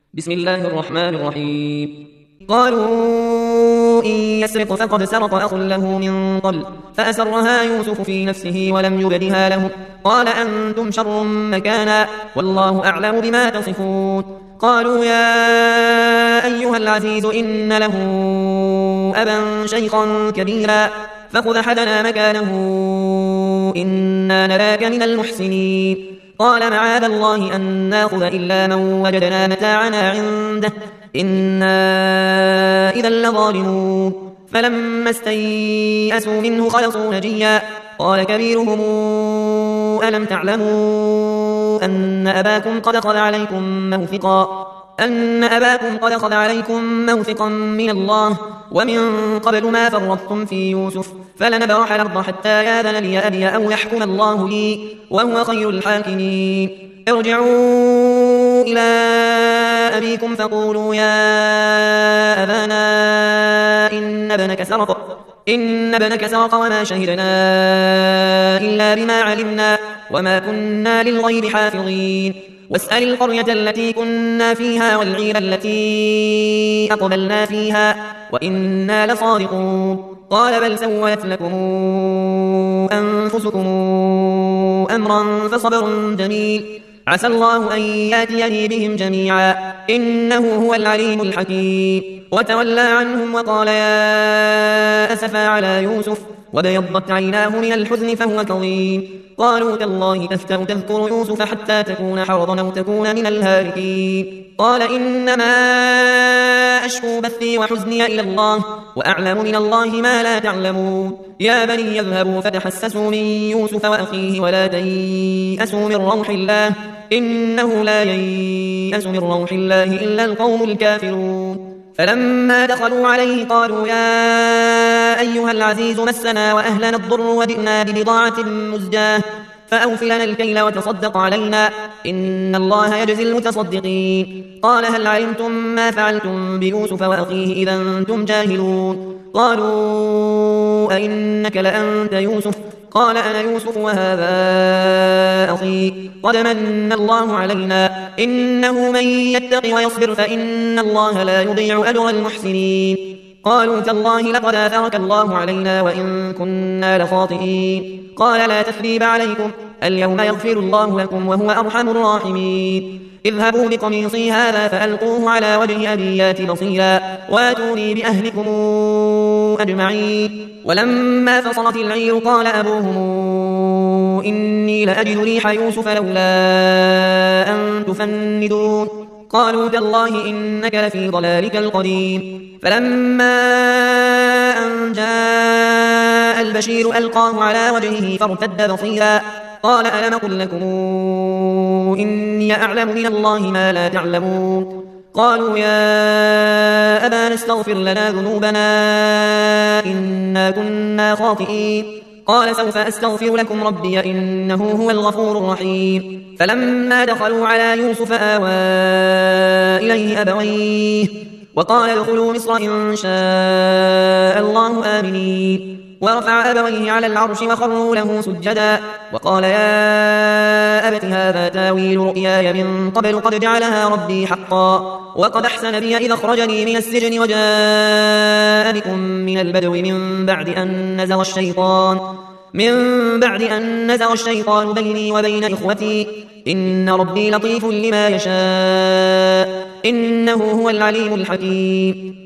بسم الله الرحمن الرحيم. قالوا إن يسرق فقد سرق أخ له من قبل فأسرها يوسف في نفسه ولم يبدها له. قال أنتم شر مكانا والله أعلم بما تصفون. قالوا يا أيها العزيز إن له أبا شيخا كبيرا فخذ أحدنا مكانه إنا نراك من المحسنين. قال معاذ الله أن ناخذ إلا من وجدنا متاعنا عنده إنا إذا لظالمون. فلما استيئسوا منه خلصوا نجيا. قال كبيرهم ألم تعلموا أن أباكم قد أخذ عليكم موثقا من الله ومن قبل ما فرطتم في يوسف فلنبرح الأرض حتى يأذن لي أبي أو يحكم الله لي وهو خير الحاكمين. ارجعوا إلى أبيكم فقولوا يا أبانا إن ابنك سرق وما شهدنا إلا بما علمنا وما كنا للغيب حافظين. واسأل القرية التي كنا فيها والعير التي أقبلنا فيها وإنا لصادقون. قال بل سولت لكم أنفسكم أمرا فصبر جميل عسى الله أن يأتيني بهم جميعا إنه هو العليم الحكيم. وتولى عنهم وقال يا أسفا على يوسف وابيضت عيناه من الحزن فهو كظيم. قالوا تالله تذكر يوسف حتى تكون حرضا أو تكون من الهالكين. قال إنما أشكو بثي وحزني إلى الله وأعلم من الله ما لا تعلمون. يا بني يذهبوا فتحسسوا من يوسف وأخيه ولا تيأسوا من روح الله إنه لا ييأس من روح الله إلا القوم الكافرون. فلما دخلوا عليه قالوا يا أيها العزيز مسنا وأهلنا الضر وجئنا ببضاعة مزجاة فأوف لنا الكيل وتصدق علينا إن الله يجزي المتصدقين. قال هل علمتم ما فعلتم بيوسف وأخيه إذا أنتم جاهلون. قالوا أئنك لأنت يوسف قال أنا يوسف وهذا أخي قد من الله علينا إنه من يتق ويصبر فإن الله لا يضيع أجر المحسنين. قالوا تالله لقد آثرك الله علينا وإن كنا لخاطئين. قال لا تثريب عليكم اليوم يغفر الله لكم وهو أرحم الراحمين. اذهبوا بقميصي هذا فألقوه على وجه أبي يات بصيرا واتوني بأهلكم أجمعين. ولما فصلت العير قال أبوهم إني لأجد ريح يوسف لولا أن تفندون. قالوا تالله إنك لفي ضلالك القديم. فلما أن جاء البشير ألقاه على وجهه فارتد بصيرا قال ألم أقل لكم إني أعلم من الله ما لا تعلمون. قالوا يا أبانا استغفر لنا ذنوبنا إنا كنا خاطئين. قال سوف أستغفر لكم ربي إنه هو الغفور الرحيم. فلما دخلوا على يوسف آوى إليه أبويه وقال ادخلوا مصر إن شاء الله آمنين. ورفع أبويه على العرش وخروا له سجدا وقال يا أبت هذا تاويل رؤياي من قبل قد جعلها ربي حقا وقد أحسن بي إذ أخرجني من السجن وجاء بكم من البدو من بعد أن نزغ الشيطان بيني وبين إخوتي إن ربي لطيف لما يشاء إنه هو العليم الحكيم.